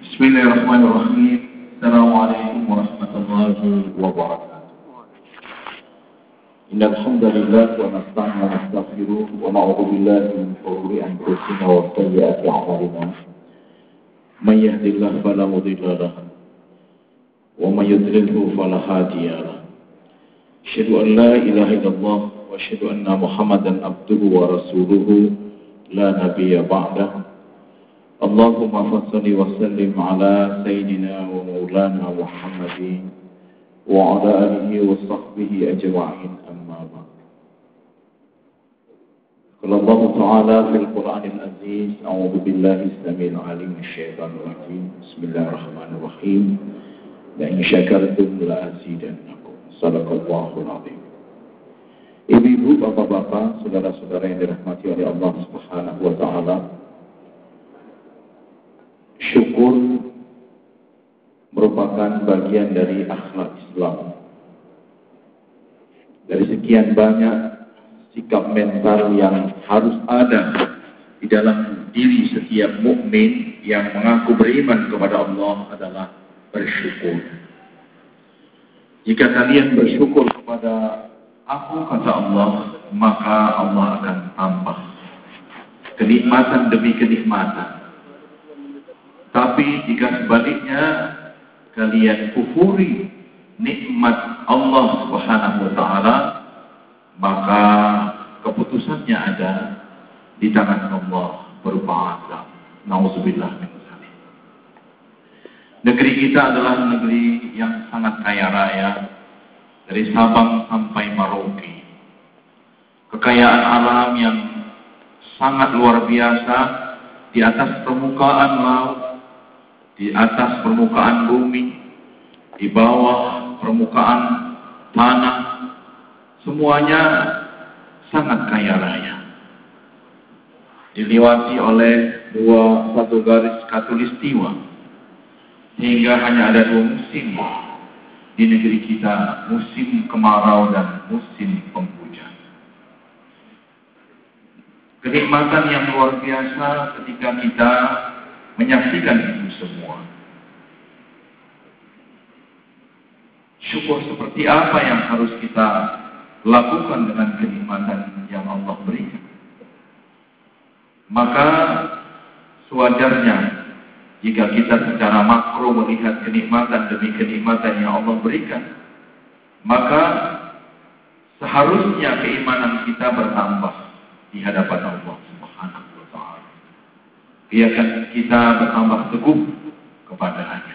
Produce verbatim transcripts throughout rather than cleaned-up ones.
Bismillahirrahmanirrahim. Assalamualaikum warahmatullahi wabarakatuh. Innal hamdalillah wa nasta'inu wa nastaghfiruh wa na'udzu billahi min shururi anfusina wa sayyiati a'malina. May yahdihillahu fala mudilla lahu wa may yudlilhu fala hadiya lahu. Asyhadu an la ilaha illallah wa asyhadu anna Muhammadan abduhu wa rasuluhu la nabiyya ba'dahu. Allahumma salli wa sallim ala sayyidina wa maulana Muhammadin wa ala alihi wa sahbihi ajma'in, amma ba'd. Qala Allah Ta'ala fil Qur'anil Aziz, a'udzu billahi as-sami'il 'alim minasyaitonir rajim. Bismillahirrahmanirrahim. La in syakartum la azidannakum. Shadaqallahul 'azim. Ibu-ibu, bapak-bapak, saudara-saudara yang dirahmati oleh Allah Subhanahu wa taala, syukur merupakan bagian dari akhlak Islam. Dari sekian banyak sikap mental yang harus ada di dalam diri setiap mukmin yang mengaku beriman kepada Allah adalah bersyukur. Jika kalian bersyukur kepada aku, kata Allah, maka Allah akan tambah kenikmatan demi kenikmatan. Tapi jika sebaliknya kalian kufuri nikmat Allah Subhanahu wa taala, maka keputusannya ada di tangan Allah berupa azab. Nauzubillah min dzalik. Negeri kita adalah negeri yang sangat kaya raya, dari Sabang sampai Merauke. Kekayaan alam yang sangat luar biasa di atas permukaan laut, di atas permukaan bumi, di bawah permukaan tanah, semuanya sangat kaya raya. Diliwati oleh dua satu garis khatulistiwa, sehingga hanya ada dua musim di negeri kita, musim kemarau dan musim penghujan. Kenikmatan yang luar biasa ketika kita menyaksikan itu semua. Syukur seperti apa yang harus kita lakukan dengan kenikmatan yang Allah berikan? Maka sewajarnya jika kita secara makro melihat kenikmatan demi kenikmatan yang Allah berikan, maka seharusnya keimanan kita bertambah di hadapan Allah Subhanahu wa taala. Biarkan kita bertambah teguh kepada-Nya.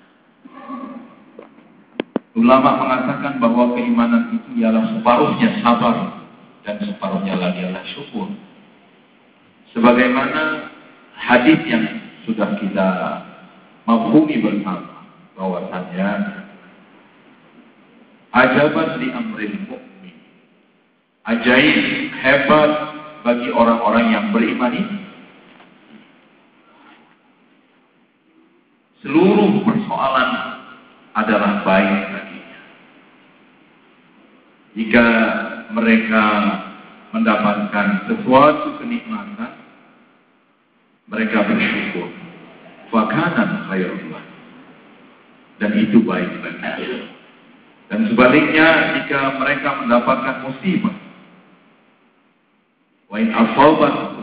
Ulama mengatakan bahwa keimanan itu ialah separuhnya sabar dan separuhnya lagi adalah syukur. Sebagaimana hadis yang sudah kita mafhumi bersama, bahwasannya ajaban li amril mu'min, ajaib hebat bagi orang-orang yang beriman ini, seluruh persoalan adalah baik baginya. Jika mereka mendapatkan sesuatu kenikmatan, mereka bersyukur. Fakana khairun lahum. Dan itu baik baginya. Dan sebaliknya, jika mereka mendapatkan musibah, wa in asabatu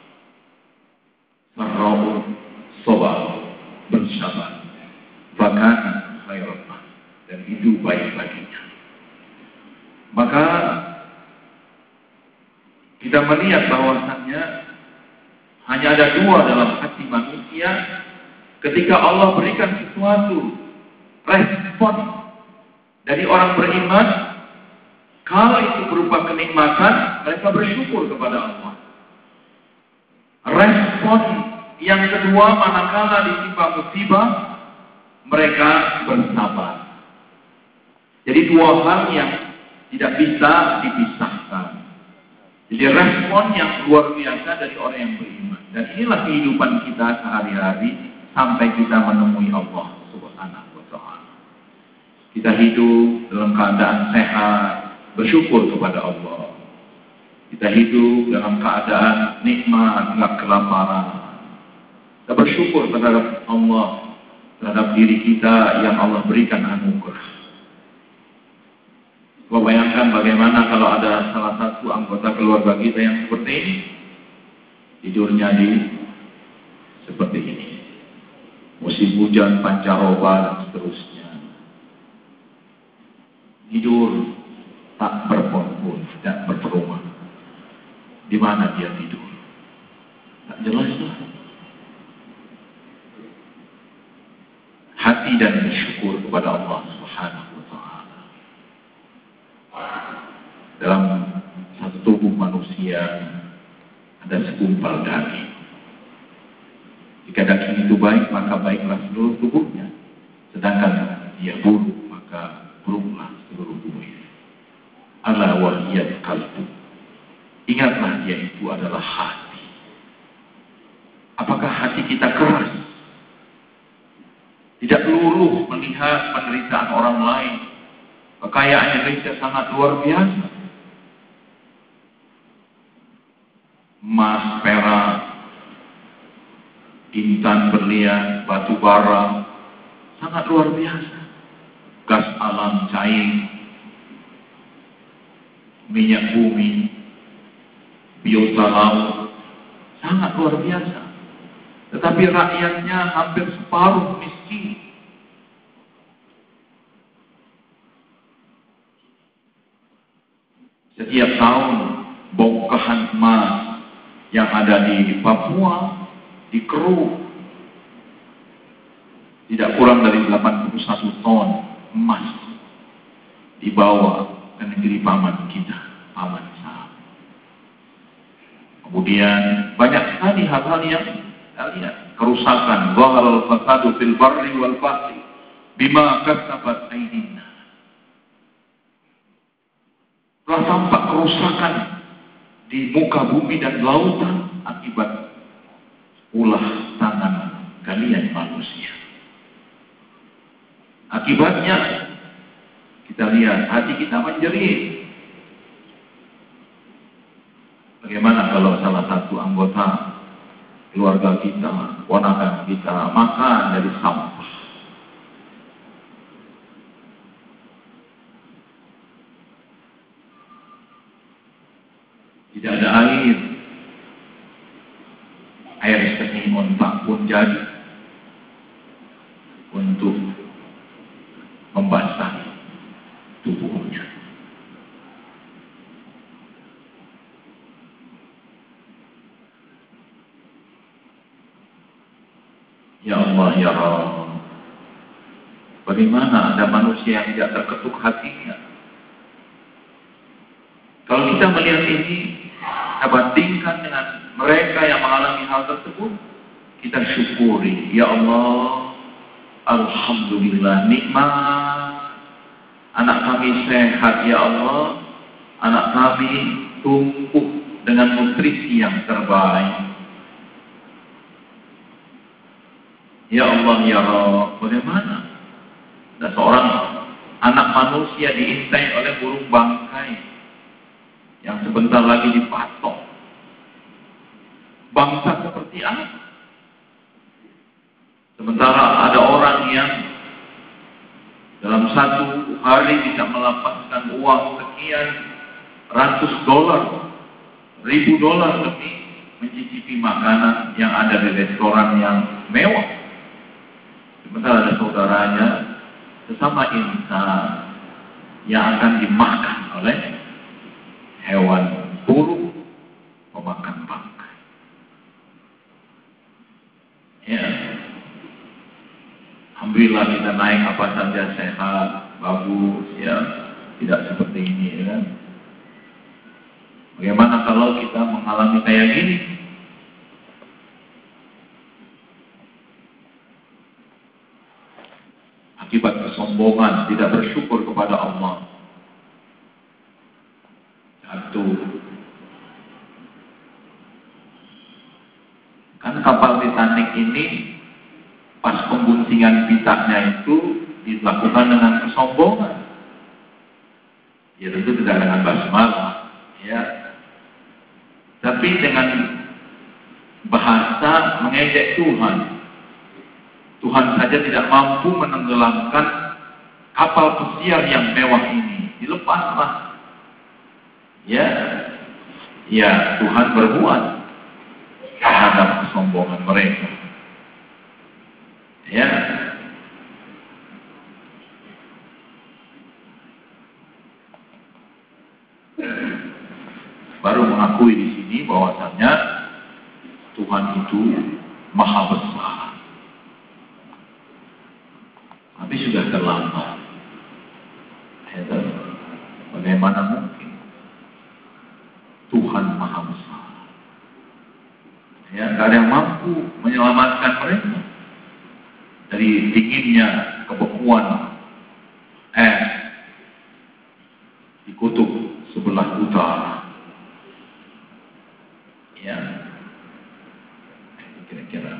sarra'u sabar, bersabar, fakana khairun lahum. Dan itu baik baginya. Maka kita melihat bahwasannya hanya ada dua dalam hati manusia ketika Allah berikan sesuatu, respon dari orang beriman. Kalau itu berupa kenikmatan, mereka bersyukur kepada Allah. Respon yang kedua, manakala ditimpa musibah, mereka bersabar. Jadi dua hal yang tidak bisa dipisahkan. Jadi respon yang luar biasa dari orang yang beriman. Dan inilah kehidupan kita sehari-hari sampai kita menemui Allah Subhanahu wa taala. Kita hidup dalam keadaan sehat, bersyukur kepada Allah. Kita hidup dalam keadaan nikmat, enggak kelaparan. Kita bersyukur kepada Allah terhadap diri kita yang Allah berikan anugerah. Coba bayangkan bagaimana kalau ada salah satu anggota keluarga kita yang seperti ini, tidurnya di seperti ini, musim hujan, pancaroba dan seterusnya, tidur tak berpenghuni, tidak berperumahan. Di mana dia tidur? Tak jelas lah. Hati dan bersyukur kepada Allah Subhanahu wa Ta'ala. Dalam satu tubuh manusia ada segumpal daging. Jika daging itu baik, maka baiklah seluruh tubuhnya. Sedangkan dia buruk, maka buruklah seluruh tubuhnya. Ala wahiyat qalbu. Ingatlah dia itu adalah hati. Apakah hati kita keras? Tidak luluh melihat penderitaan orang lain. Kekayaan Indonesia sangat luar biasa. Emas, perak, intan, berlian, batu bara, sangat luar biasa. Gas alam cair, minyak bumi, biota laut, sangat luar biasa. Tetapi rakyatnya hampir separuh miskin. Setiap tahun bongkahan emas yang ada di Papua dikeruk. Tidak kurang dari delapan puluh satu ton emas dibawa ke negeri paman kita, paman Sam. Kemudian banyak sekali hal-hal yang lihat, kerusakan, zahara al-fasadu fil barri wal bahri bima kasabat aydina. Telah tampak kerusakan di muka bumi dan lautan akibat ulah tangan kalian manusia. Akibatnya kita lihat hati kita menjerit. Bagaimana kalau salah satu anggota keluarga kita, ponakan kita makan dari sampah? Tidak ada air, air seni ontak pun jadi untuk membasahi tubuhnya. Ya Allah, ya Allah, bagaimana ada manusia yang tidak terketuk hatinya? Kalau kita melihat ini, kita bandingkan dengan mereka yang mengalami hal tersebut, kita syukuri. Ya Allah, alhamdulillah, nikmat. Anak kami sehat, ya Allah. Anak kami tumbuh dengan nutrisi yang terbaik. Ya Allah, ya Allah, bagaimana? Ada seorang anak manusia diintai oleh burung bangkai yang sebentar lagi dipatok. Bangsa seperti apa? Sementara ada orang yang dalam satu hari bisa melepaskan uang sekian ratus dolar, ribu dolar demi mencicipi makanan yang ada di restoran yang mewah. Sementara ada saudaranya, sesama insan yang akan dimakan oleh hewan burung pemakan bangkai. Ya, alhamdulillah kita naik apa saja sehat, bagus, ya, tidak seperti ini, ya. Bagaimana kalau kita mengalami kayak gini? Akibat kesombongan, tidak bersyukur kepada Allah. Satu, kan kapal Titanic ini pas pembuncingan pitanya itu dilakukan dengan kesombongan. Ya tentu tidak dengan basmalah, ya. Tapi dengan bahasa mengejek Tuhan. Tuhan saja tidak mampu menenggelamkan kapal pesiar yang mewah ini. Dilepaslah. Ya, ya Tuhan berbuat terhadap kesombongan mereka. Ya, baru mengakui di sini bahwasannya Tuhan itu maha besar. Tapi sudah terlambat. Ya, bagaimana mungkin Tuhan maha besar? Ya, tidak ada yang mampu menyelamatkan mereka dari dinginnya kebekuan es di kutub sebelah utara. Ya, kira-kira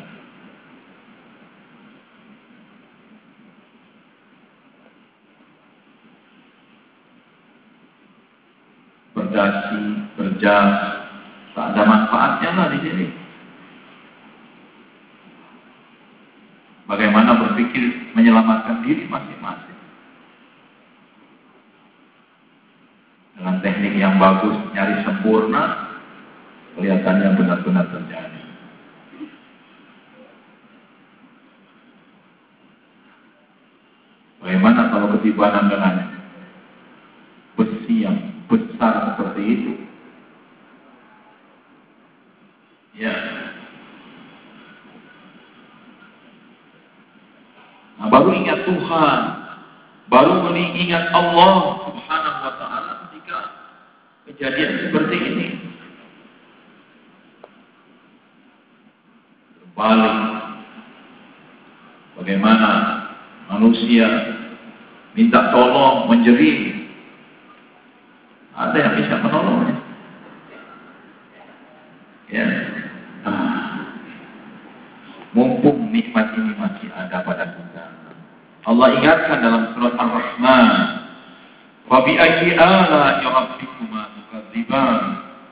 berdasi, berjas, tak ada manfaatnya lah di sini. Bagaimana berpikir menyelamatkan diri masing-masing dengan teknik yang bagus, nyari sempurna, kelihatannya benar-benar terjadi. Bagaimana kalau ketibanan dengan besi yang besar seperti itu? Ya. Nah, baru ingat Tuhan, baru mengingat Allah Subhanahu wa Ta'ala ketika kejadian seperti ini. Balik, bagaimana manusia minta tolong, menjerit, ada yang bisa menolongnya. Ya, ah, mumpung nikmat ini masih ada pada kita. Allah ingatkan dalam surat Ar-Rahman, "Wa bi ayyi ala'i rabbikuma tukadziban."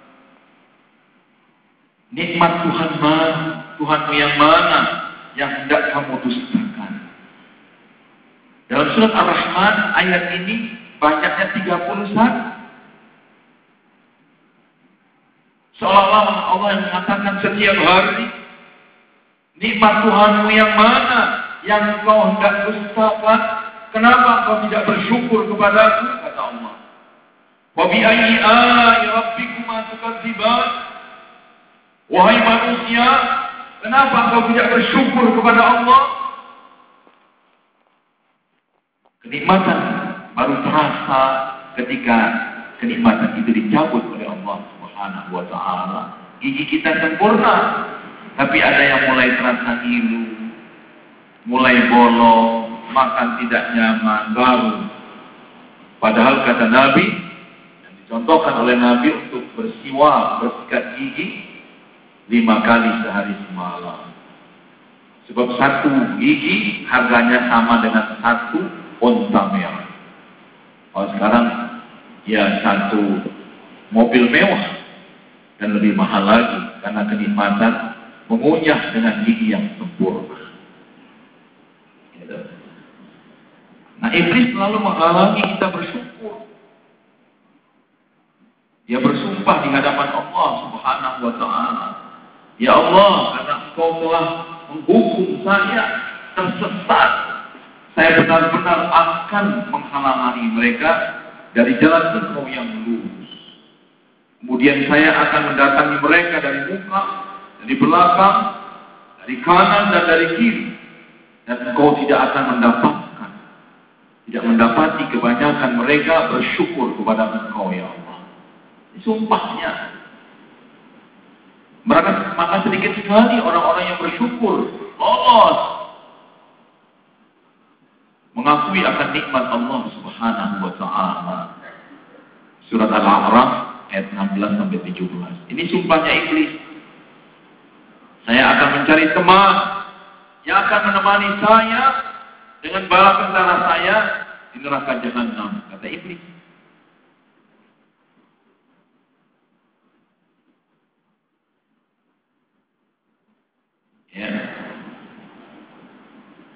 Nikmat Tuhan mana? Tuhanmu yang mana yang hendak kamu dustakan? Dalam surat Ar-Rahman ayat ini banyaknya tiga puluh satu. Seolah-olah Allah yang mengatakan setiap hari, nikmat Tuhanmu yang mana yang kau hendak dustakan? Kenapa kau tidak bersyukur kepadaku? Kata Allah. Wa bi ayyi ala'i rabbikuma tukadziban? Wahai manusia, kenapa kau tidak bersyukur kepada Allah? Kenikmatan baru terasa ketika kenikmatan itu dicabut oleh Allah Subhanahu wa Ta'ala. Gigi kita sempurna, tapi ada yang mulai terasa ngilu, mulai bolong, makan tidak nyaman, baru. Padahal kata Nabi, yang dicontohkan oleh Nabi untuk bersiwak, bersikat gigi lima kali sehari semalam. Sebab satu gigi harganya sama dengan satu unta merah. Kalau sekarang ya satu mobil mewah dan lebih mahal lagi karena kenikmatan mengunyah dengan gigi yang sempurna. Gitu. Nah, iblis selalu menghalangi kita bersyukur. Dia bersumpah di hadapan Allah Subhanahu wa Ta'ala, "Ya Allah, karena Engkau telah menghukum saya tersesat, saya benar-benar akan menghalangi mereka dari jalan Engkau yang lurus. Kemudian saya akan mendatangi mereka dari muka, dari belakang, dari kanan dan dari kiri. Dan Engkau tidak akan mendapatkan, tidak mendapati kebanyakan mereka bersyukur kepada Engkau, ya Allah." Sumpahnya. Mereka maka sedikit sekali orang-orang yang bersyukur, lolos, mengakui akan nikmat Allah Subhanahu wa Ta'ala. Surat Al-A'raf ayat enam belas sampai tujuh belas. Ini sumpahnya iblis. Saya akan mencari teman yang akan menemani saya dengan bala tentara saya di neraka Jahannam, kata iblis. Ya.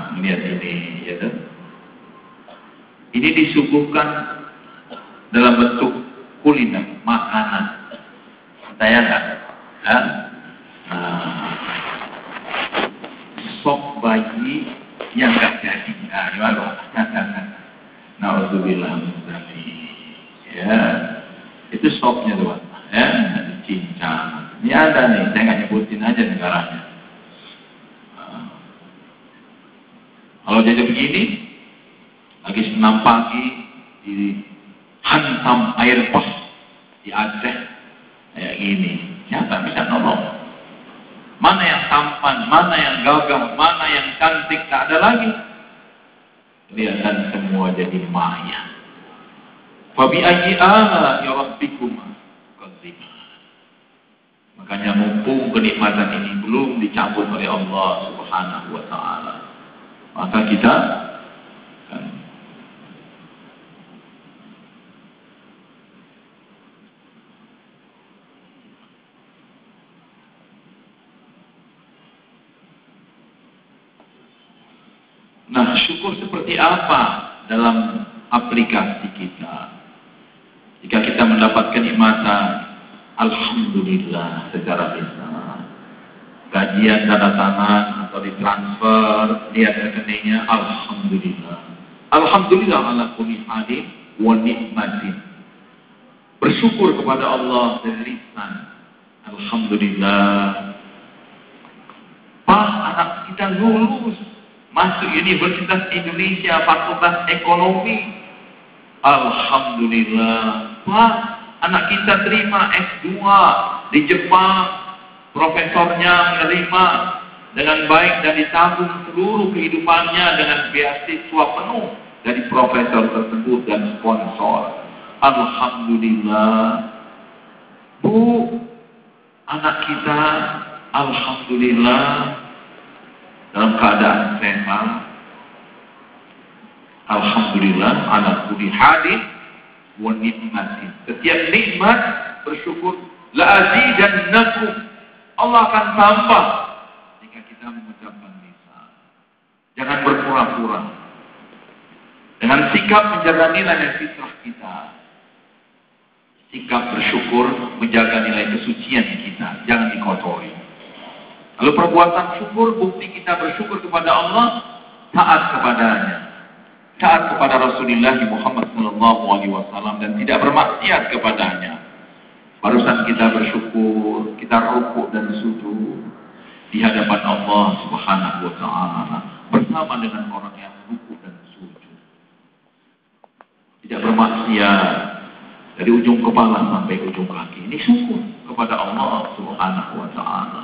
melihat ini, ya kan? Ini disuguhkan dalam bentuk kuliner, makanan. Bayangkan, ya? Nah, sop bayi yang gak jadi, nah gimana? Na'udzubillah min dzalik. Ya, itu sopnya tuh, ya, cincang. Ini ada nih, saya nggak nyebutin aja negaranya. Nah, kalau jadi begini, lagi enam pagi dihantam air pas di Aceh kayak gini, siapa bisa nolong? Mana yang tampan, mana yang gagah, mana yang cantik, tak ada lagi. Kelihatan semua jadi maya. Fabi ayyi ala ya rabbikuma tukadziban. Makanya mumpung kenikmatan ini belum dicabut oleh Allah Subhanahu wa taala, maka kita kan nah, syukur seperti apa dalam aplikasi kita? Jika kita mendapat kenikmatan, alhamdulillah secara lisan. Gajian tanda tangan atau ditransfer, lihat rekeningnya, alhamdulillah. Alhamdulillah ala kulli halin wa nikmatin. Bersyukur kepada Allah dari lisan. Alhamdulillah. Pak, anak kita lulus masuk Universitas Indonesia, Fakultas Ekonomi. Alhamdulillah. Pak, anak kita terima S dua di Jepang. Profesornya menerima dengan baik dan ditanggung seluruh kehidupannya dengan beasiswa penuh dari profesor tersebut dan sponsor. Alhamdulillah. Bu, anak kita alhamdulillah dalam keadaan sehat. Alhamdulillah ala kulli halin wa nikmatin. Setiap nikmat bersyukur. La azidannakum. Allah akan tambah jika kita mengucapkan lisan. Jangan berpura-pura. Dengan sikap menjaga nilai fitrah kita. Sikap bersyukur menjaga nilai kesucian kita. Jangan dikotori. Lalu perbuatan syukur, bukti kita bersyukur kepada Allah, taat kepadanya. Taat kepada Rasulullah Muhammad sallallahu alaihi wasallam dan tidak bermaksiat kepadanya. Barusan kita bersyukur, kita rukuk dan sujud di hadapan Allah Subhanahu wa taala bersama dengan orang yang rukuk dan sujud. Tidak bermaksiat dari ujung kepala sampai ujung kaki. Ini syukur kepada Allah Subhanahu wa taala.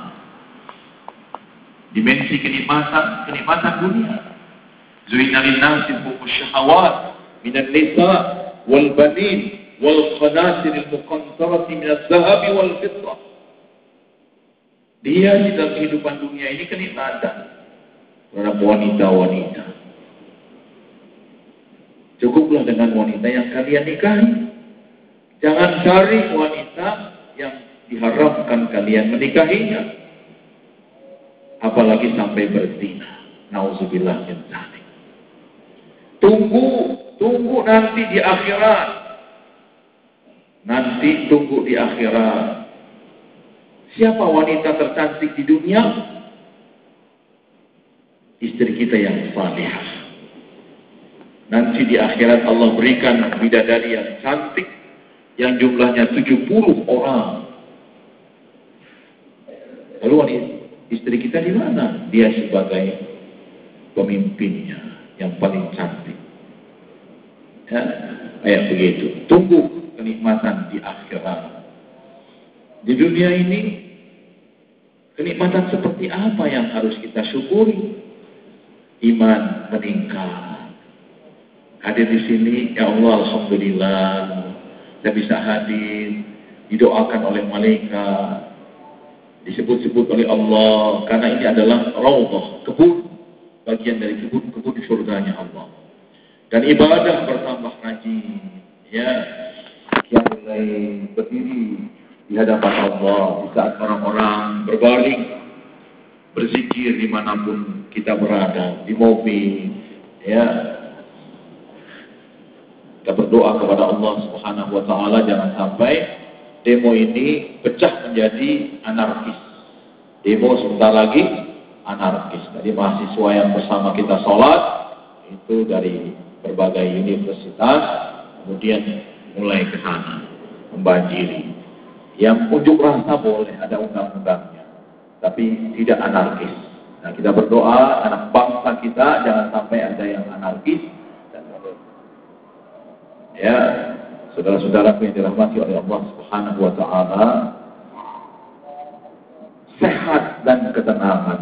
Dimensi kenikmatan, kenikmatan dunia. Zuina lin-nasi hubbu syahawat minan nisa wal banin wal qanatir al-muqantarati min adh-dhahab wal fiddah. Dia di dalam kehidupan dunia ini kenikmatan terhadap wanita-wanita. Cukuplah dengan wanita yang kalian nikahi. Jangan cari wanita yang diharamkan kalian menikahinya. Apalagi sampai berzina. Nauzubillah min dzalik. Tunggu, tunggu nanti di akhirat. Nanti tunggu di akhirat. Siapa wanita tercantik di dunia? Istri kita yang salihah. Nanti di akhirat Allah berikan bidadari yang cantik, yang jumlahnya tujuh puluh orang. Lalu wanita, istri kita di mana? Dia sebagai pemimpinnya yang paling cantik. Ya, kayak begitu. Tunggu kenikmatan di akhirat. Di dunia ini, kenikmatan seperti apa yang harus kita syukuri? Iman meningkat. Hadir di sini, ya Allah, alhamdulillah, saya bisa hadir, didoakan oleh malaikat, disebut-sebut oleh Allah, karena ini adalah raudhah, kebun, bagian dari kebun-kebun surganya Allah. Dan ibadah bertambah rajin, ya, yang mulai berdiri di hadapan Allah di saat orang-orang berbaring berzikir dimanapun kita berada, di mobil, ya. Kita berdoa kepada Allah Subhanahu wa taala jangan sampai demo ini pecah menjadi anarkis. Demo sebentar lagi anarkis. Tadi mahasiswa yang bersama kita sholat itu dari berbagai universitas, kemudian mulai ke sana membanjiri. Yang unjuk rasa boleh, ada undang-undangnya, tapi tidak anarkis. Nah, kita berdoa anak bangsa kita jangan sampai ada yang anarkis. Ya, saudara-saudara yang dirahmati oleh Allah Subhanahu wa taala, sehat dan ketenangan.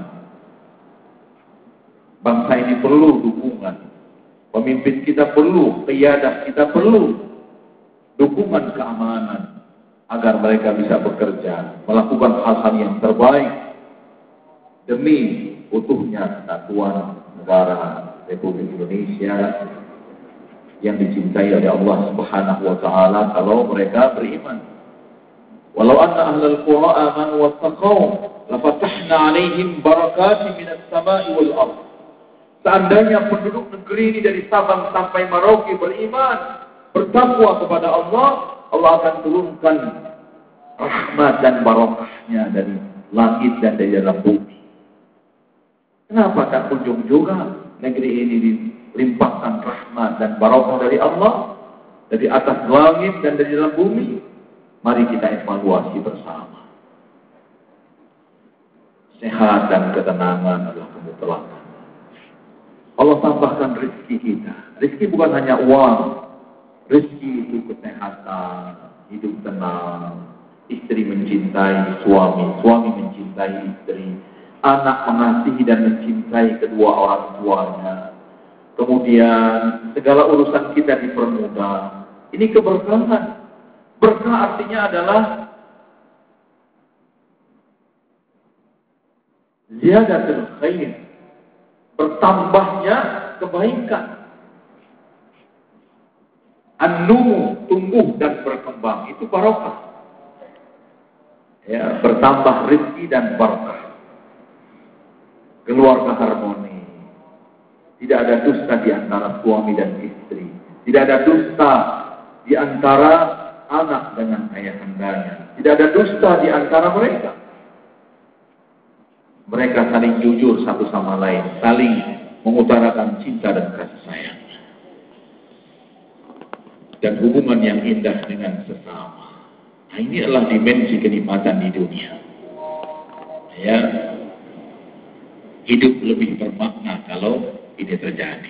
Bangsa ini perlu dukungan. Pemimpin kita perlu, qiyadah kita perlu dukungan keamanan agar mereka bisa bekerja, melakukan hal-hal yang terbaik demi utuhnya kesatuan negara Republik Indonesia yang dicintai oleh Allah Subhanahu wa taala kalau mereka beriman. Walau anna ahlal qura amanu wattaqau lafatahna 'alaihim barakatin minas sama'i wal ardh. Seandainya penduduk negeri ini dari Sabang sampai Merauke beriman, bertakwa kepada Allah, Allah akan turunkan rahmat dan barokahnya dari langit dan dari dalam bumi. Kenapa tak kunjung juga negeri ini dilimpahkan rahmat dan barokah dari Allah dari atas langit dan dari dalam bumi? Mari kita evaluasi bersama. Sehat dan ketenangan adalah kemutlaqan. Allah tambahkan rezeki kita. Rezeki bukan hanya uang. Rezeki itu kesehatan, hidup tenang, istri mencintai suami, suami mencintai istri, anak mengasihi dan mencintai kedua orang tuanya. Kemudian segala urusan kita dipermudah. Ini keberkahan. Berkah artinya adalah ziyadatul khair, bertambahnya kebaikan. An-numu, tumbuh dan berkembang, itu barokah. Ya, bertambah rezeki dan barakah. Keluarga harmoni. Tidak ada dusta di antara suami dan istri. Tidak ada dusta di antara anak dengan ayahandanya. Tidak ada dusta di antara mereka. Mereka saling jujur satu sama lain, saling mengutarakan cinta dan kasih sayang. Dan hubungan yang indah dengan sesama. Nah, ini adalah dimensi kenikmatan di dunia. Ya, hidup lebih bermakna kalau ini terjadi.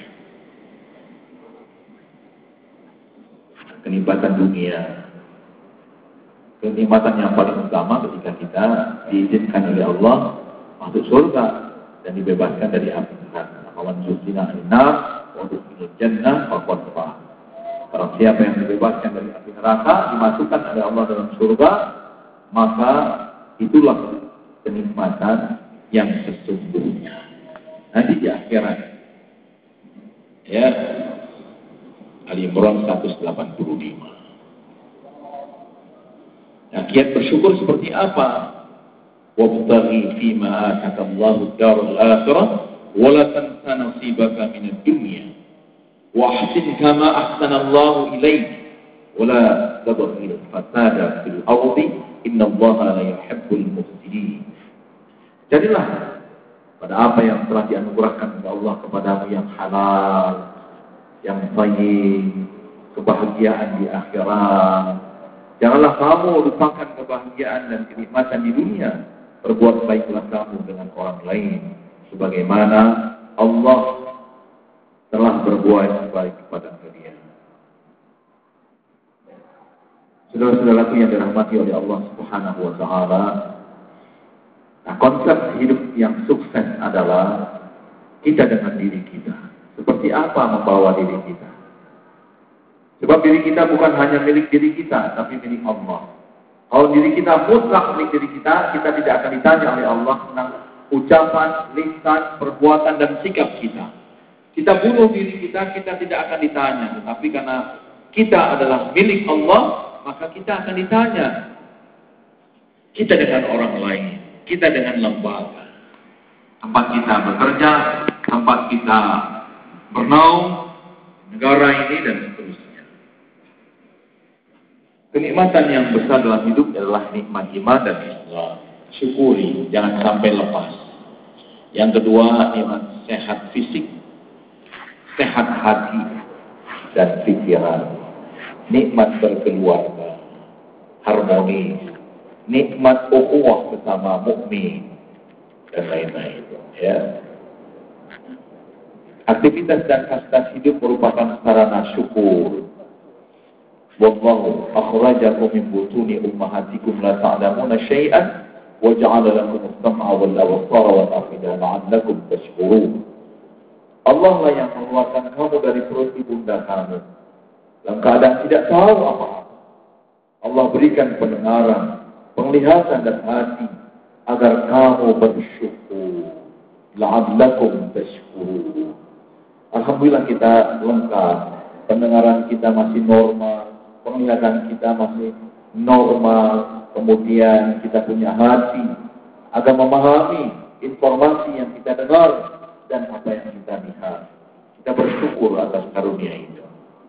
Kenikmatan dunia, kenikmatan yang paling utama ketika kita diizinkan oleh Allah masuk surga dan dibebaskan dari api neraka. Awan zuzina an-nar wa udkhilal jannah faqad faz. Kalau siapa yang dibebaskan dari api neraka, dimasukkan oleh Allah dalam surga, maka itulah kenikmatan yang sesungguhnya. Nanti di akhirat. Ya, Ali Imran seratus delapan puluh lima. Nah, kiat bersyukur seperti apa? Wabtaghi fima ataka Allahu ad-darul akhirah wa la tansa nasibaka minad dunya. Wahsin kama ahsana Allahu ilaik wa la tabghil fasada fil ardi innallaha la yuhibbul mufsidin. Jadilah pada apa yang telah dianugerahkan oleh Allah kepadamu yang halal, yang baik, kebahagiaan di akhirat. Janganlah kamu lupakan kebahagiaan dan kenikmatan di dunia. Berbuat baiklah kamu dengan orang lain, sebagaimana Allah telah berbuat baik kepada kalian. Saudara-saudaraku yang dirahmati oleh Allah Subhanahu wa taala, nah, konsep hidup yang sukses adalah kita dengan diri kita. Seperti apa membawa diri kita? Sebab diri kita bukan hanya milik diri kita, tapi milik Allah. Kalau diri kita mutlak milik diri kita, kita tidak akan ditanya oleh Allah tentang ucapan, lisan, perbuatan, dan sikap kita. Kita bunuh diri kita, kita tidak akan ditanya. Tetapi karena kita adalah milik Allah, maka kita akan ditanya. Kita dengan orang lain, kita dengan lembaga. tempat kita bekerja, tempat kita bernaung, negara ini dan seterusnya. Kenikmatan yang besar dalam hidup adalah nikmat iman dan Islam. Syukuri, jangan sampai lepas. Yang kedua, nikmat sehat fisik, sehat hati dan pikiran. Nikmat berkeluarga, harmoni, nikmat ukhuwah bersama mukmin dan lain-lain. Ya. Aktivitas dan fasilitas hidup merupakan sarana syukur. Wallahu akhrajakum min butuni ummahatikum la ta'lamuna syai'an wa ja'ala lakum as-sam'a wal absara wal afida la'allakum tashkurun. Allah lah yang mengeluarkan kamu dari perut ibunda kamu dalam keadaan tidak tahu apa-apa. Allah berikan pendengaran, penglihatan dan hati agar kamu bersyukur. La'allakum tashkurun. Alhamdulillah kita lengkap. Pendengaran kita masih normal, penglihatan kita masih normal, kemudian kita punya hati agar memahami informasi yang kita dengar dan apa yang kita lihat. Kita bersyukur atas karunia itu.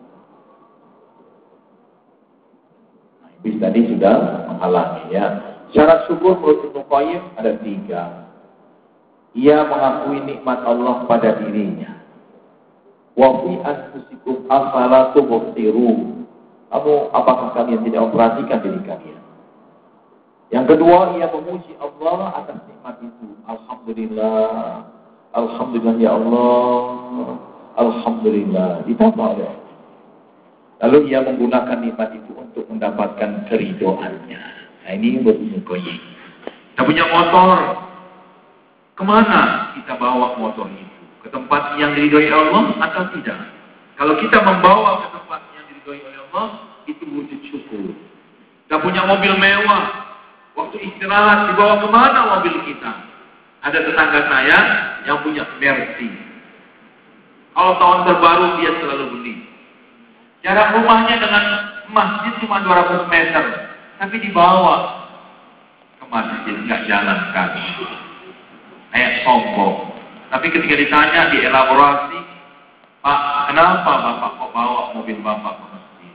Nah, iblis tadi sudah menghalangi ya. Syarat syukur menurut Ibnu Qayyim ada tiga. Ia mengakui nikmat Allah pada dirinya. Wa fi anfusikum afala tubsirun. Kamu apakah kalian tidak memperhatikan diri kalian? Yang kedua, ia memuji Allah atas nikmat itu. Alhamdulillah, alhamdulillah ya Allah, alhamdulillah. Ditambah ya. Lalu ia menggunakan nikmat itu untuk mendapatkan keridhoannya. Nah ini menurut Qayyim. Kita punya motor, kemana kita bawa motor itu? Ke tempat yang diridhoi Allah atau tidak? Kalau kita membawa ke tempat yang diridhoi oleh Allah, itu wujud syukur. Kita punya mobil mewah, waktu istirahat dibawa kemana mobil kita? Ada tetangga saya yang punya Mercy. Kalau tahun terbaru dia selalu beli. Jarak rumahnya dengan masjid cuma dua ratus meter, tapi dibawa ke masjid, nggak jalan kaki. Kayak sombong. Tapi ketika ditanya, dielaborasi, Pak, kenapa Bapak kok bawa mobil Bapak ke masjid?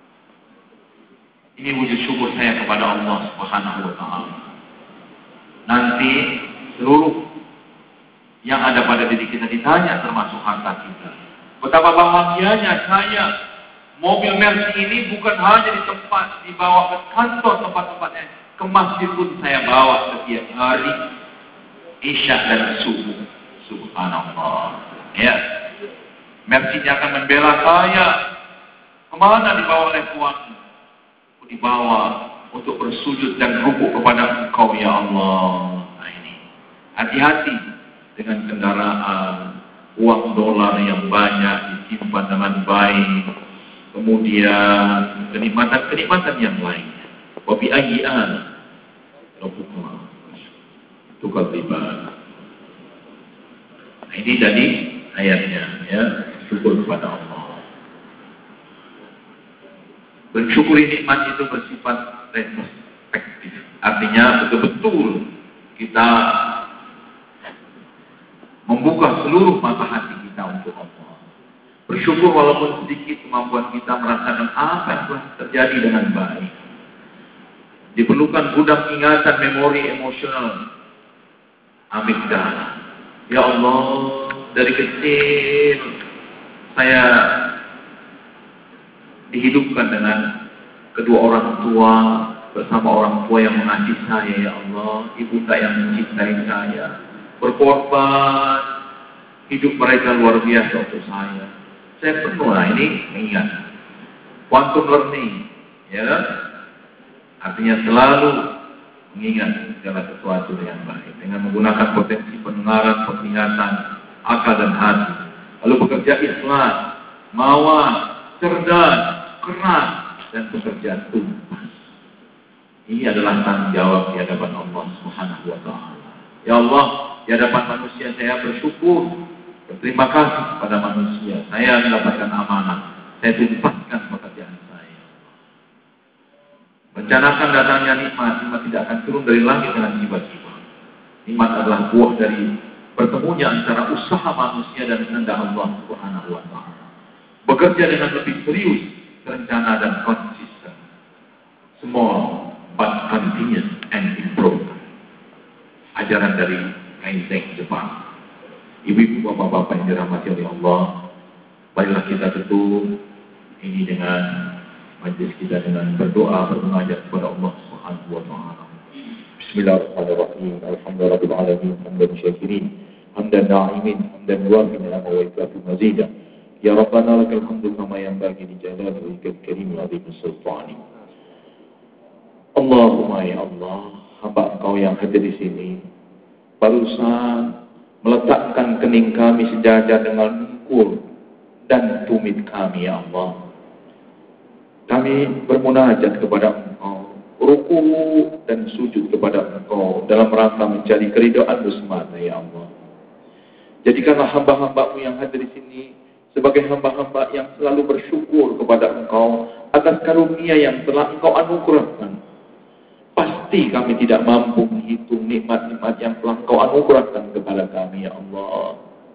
Ini wujud syukur saya kepada Allah Subhanahu wa Ta'ala. Nanti seluruh yang ada pada diri kita ditanya, termasuk harta kita. Betapa bahagianya saya, mobil Mercy ini bukan hanya di tempat dibawa ke kantor tempat-tempatnya, ke masjid pun saya bawa setiap hari, Isya dan subuh. Subhanallah. Ya. Mercy-nya akan membela saya. Kemana dibawa oleh Tuhan? Dibawa untuk bersujud dan rukuk kepada Engkau ya Allah. Nah ini. Hati-hati dengan kendaraan, uang dolar yang banyak disimpan dengan baik. Kemudian kenikmatan-kenikmatan yang lainnya. Wa bi ayyi an rabbukuma tukadziban. Nah, ini tadi ayatnya ya, syukur kepada Allah. Bersyukuri nikmat itu bersifat retrospektif. Artinya betul-betul kita membuka seluruh mata hati kita untuk Allah. Bersyukur walaupun sedikit kemampuan kita merasakan apa yang telah terjadi dengan baik. Diperlukan gudang ingatan memori emosional amigdala. Ya Allah, dari kecil saya dihidupkan dengan kedua orang tua, bersama orang tua yang mengasihi saya, ya Allah, ibunda yang mencintai saya, berkorban, hidup mereka luar biasa untuk saya. Saya penuh lah ini mengingat quantum learning, ya kan? Artinya selalu mengingat segala sesuatu dengan baik, dengan menggunakan potensi pendengaran, penglihatan, akal dan hati. Lalu bekerja ikhlas, mawas, cerdas, keras, dan bekerja tuntas. Ini adalah tanggung jawab di hadapan Allah Subhanahu wa Ta'ala. Ya Allah, di hadapan manusia saya bersyukur, berterima kasih kepada manusia. Saya mendapatkan amanah, saya tuntaskan pekerjaan saya. Rencanakan datangnya nikmat, nikmat tidak akan turun dari langit dengan tiba-tiba. Nikmat adalah buah dari bertemunya antara usaha manusia dan kehendak Allah Subhanahu wa taala. Bekerja dengan lebih serius, terencana dan konsisten. Small but continuous and improve. Ajaran dari Kaizen Jepang. Ibu-ibu, bapak-bapak yang dirahmati oleh Allah, marilah kita tutup ini dengan majlis kita dengan berdoa bermunajat kepada Allah Subhanahu wa taala. Bismillahirrahmanirrahim. Alhamdulillahirabbil alamin. Hamdan syakirin, hamdan na'imin, hamdan wafi ni'ama wa ikafi mazidah. Ya Rabbana lakal hamdu kama yanbaghi li jalali wajhikal karim wa 'azimi sultani. Allahumma ya Allah, hamba Engkau yang hadir di sini barusan meletakkan kening kami sejajar dengan mukul dan tumit kami ya Allah. Kami bermunajat kepada Engkau, ruku dan sujud kepada Engkau dalam rangka mencari keridhaan-Mu semata ya Allah. Jadikanlah hamba-hamba-Mu yang hadir di sini sebagai hamba-hamba yang selalu bersyukur kepada Engkau atas karunia yang telah Engkau anugerahkan. Pasti kami tidak mampu menghitung nikmat-nikmat yang telah Engkau anugerahkan kepada kami ya Allah.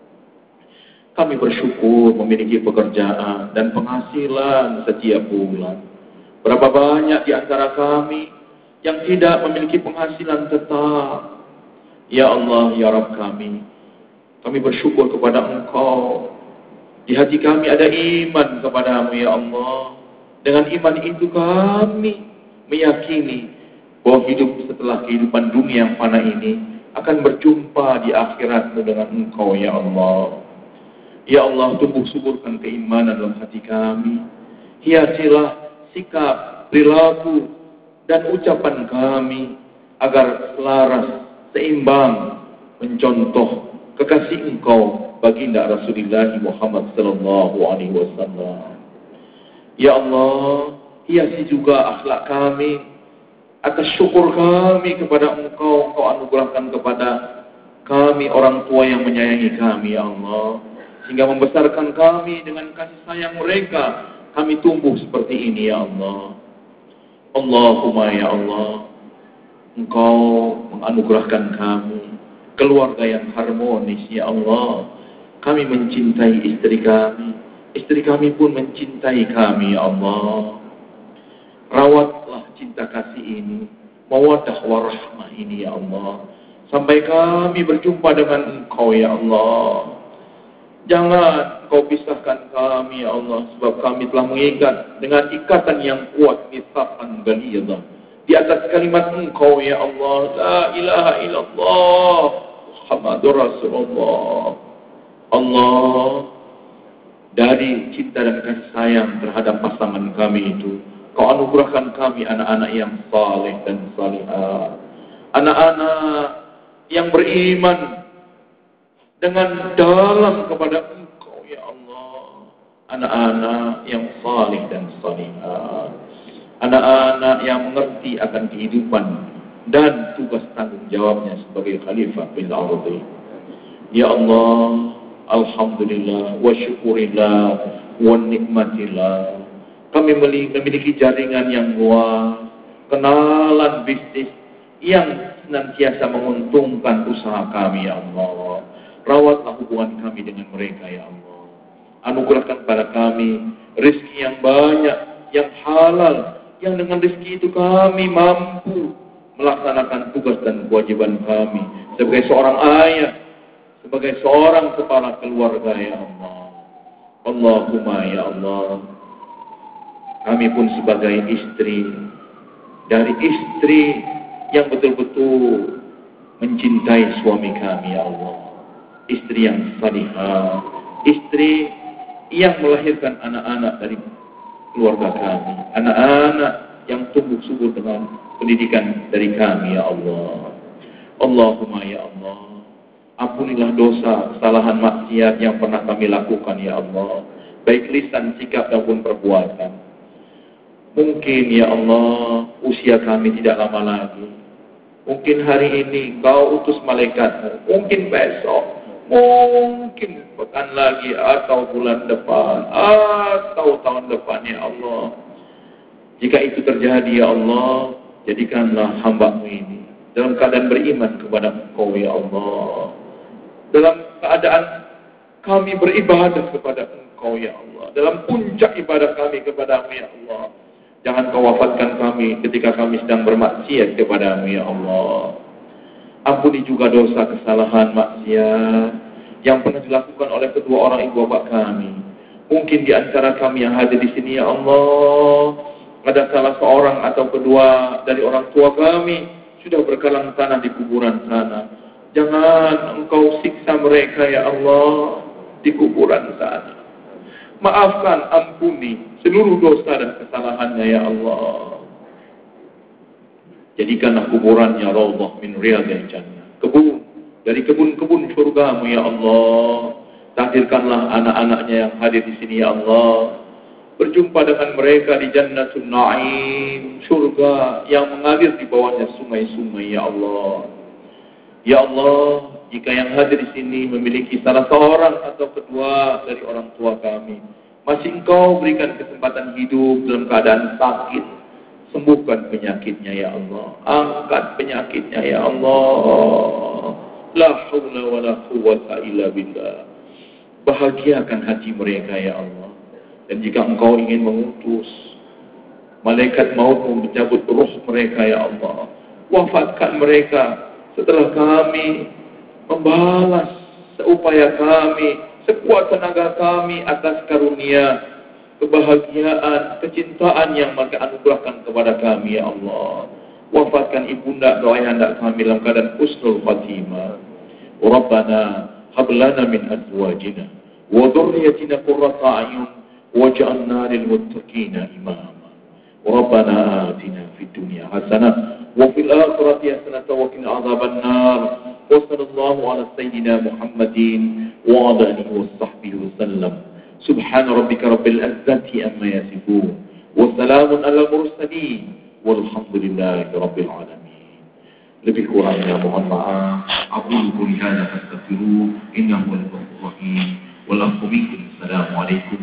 Kami bersyukur memiliki pekerjaan dan penghasilan setiap bulan. Berapa banyak di antara kami yang tidak memiliki penghasilan tetap. Ya Allah, ya Rabb kami, kami bersyukur kepada Engkau. Di hati kami ada iman kepadamu ya Allah. Dengan iman itu kami meyakini bahwa hidup setelah kehidupan dunia yang fana ini akan berjumpa di akhirat-Mu dengan Engkau ya Allah. Ya Allah, tumbuh suburkan keimanan dalam hati kami. Hiasilah sikap, perilaku, dan ucapan kami agar selaras, seimbang, mencontoh kekasih Engkau baginda Rasulullah Muhammad sallallahu alaihi wasallam. Ya Allah, hiasi juga akhlak kami atas syukur kami kepada Engkau. Engkau anugerahkan kepada kami orang tua yang menyayangi kami ya Allah, sehingga membesarkan kami dengan kasih sayang mereka. Kami tumbuh seperti ini ya Allah. Allahumma ya Allah, Engkau menganugerahkan kami keluarga yang harmonis ya Allah. Kami mencintai istri kami, istri kami pun mencintai kami ya Allah. Rawatlah cinta kasih ini, mawaddah warahmah ini ya Allah, sampai kami berjumpa dengan Engkau ya Allah. Jangan Engkau pisahkan kami ya Allah, sebab kami telah mengikat dengan ikatan yang kuat, mitsaqan ghalidha, di atas kalimat Engkau ya Allah, la ilaha illallah Muhammadur Rasulullah. Allah, dari cinta dan kasih sayang terhadap pasangan kami itu, Kau anugerahkan kami anak-anak yang saleh dan salihah, anak-anak yang beriman dengan dalam kepada Engkau ya Allah, anak-anak yang saleh dan salihah, anak-anak yang mengerti akan kehidupan dan tugas tanggung jawabnya sebagai khalifah fil ardi. Ya Allah, alhamdulillah wa syukurillah wa nikmatillah. Kami memiliki jaringan yang luas, kenalan bisnis yang senantiasa menguntungkan usaha kami ya Allah. Rawatlah hubungan kami dengan mereka ya Allah. Anugerahkan pada kami rezeki yang banyak, yang halal, yang dengan rezeki itu kami mampu melaksanakan tugas dan kewajiban kami sebagai seorang ayah, sebagai seorang kepala keluarga ya Allah. Allahumma ya Allah, kami pun sebagai istri, dari istri yang betul-betul mencintai suami kami ya Allah, istri yang salihah, istri yang melahirkan anak-anak dari keluarga kami, anak-anak yang tumbuh subur dengan pendidikan dari kami ya Allah. Allahumma ya Allah, ampunilah dosa, kesalahan, maksiat yang pernah kami lakukan ya Allah, baik lisan, sikap maupun perbuatan. Mungkin ya Allah, usia kami tidak lama lagi. Mungkin hari ini Kau utus malaikat-Mu, mungkin besok, mungkin pekan lagi, atau bulan depan, atau tahun depan ya Allah. Jika itu terjadi ya Allah, jadikanlah hamba-Mu ini dalam keadaan beriman kepada Engkau ya Allah, dalam keadaan kami beribadah kepada Engkau ya Allah, dalam puncak ibadah kami kepadamu ya Allah. Jangan Kau wafatkan kami ketika kami sedang bermaksiat kepadamu ya Allah. Ampuni juga dosa, kesalahan, maksiat yang pernah dilakukan oleh kedua orang ibu bapak kami. Mungkin di antara kami yang hadir di sini ya Allah, ada salah seorang atau kedua dari orang tua kami sudah berkalang tanah di kuburan sana. Jangan Engkau siksa mereka ya Allah di kuburan sana. Maafkan, ampuni seluruh dosa dan kesalahannya ya Allah. Jadikanlah kuburannya raudhah min riyadil jannah, kebun dari kebun-kebun surgamu ya Allah. Takdirkanlah anak-anaknya yang hadir di sini ya Allah, berjumpa dengan mereka di Jannatul Na'im, surga yang mengalir di bawahnya sungai-sungai ya Allah. Ya Allah, jika yang hadir di sini memiliki salah seorang atau kedua dari orang tua kami, masih Engkau berikan kesempatan hidup dalam keadaan sakit, sembuhkan penyakitnya ya Allah. Angkat penyakitnya ya Allah. La haula wa la quwwata illa billah. Bahagiakan hati mereka ya Allah. Dan jika Engkau ingin mengutus malaikat maut mencabut roh mereka ya Allah, wafatkan mereka setelah kami membalas seupaya kami, sekuat tenaga kami atas karunia, kebahagiaan, kecintaan yang mereka anugerahkan kepada kami ya Allah. Wafatkan ibunda doa ayahanda kami dalam keadaan husnul khatimah. Rabbana hab lana min azwajina wa dhurriyyatina qurrata a'yun waj'alna lil muttaqina imama. Rabbana atina fid dunya hasanah wa fil akhirati hasanah wa qina adzabannar. Wa sallallahu ala sayyidina Muhammadin wa ala alihi wa sahbihi wasallam. Subhana rabbika rabbil izzati amma yasifun wa salamun alal mursalin walhamdulillahi rabbil alamin. Lebih kurangnya mohon maaf. Aqulu qawli hadza fastaghfiruh innahu huwal ghafurur rahim. Wallahi minkum. Assalamualaikum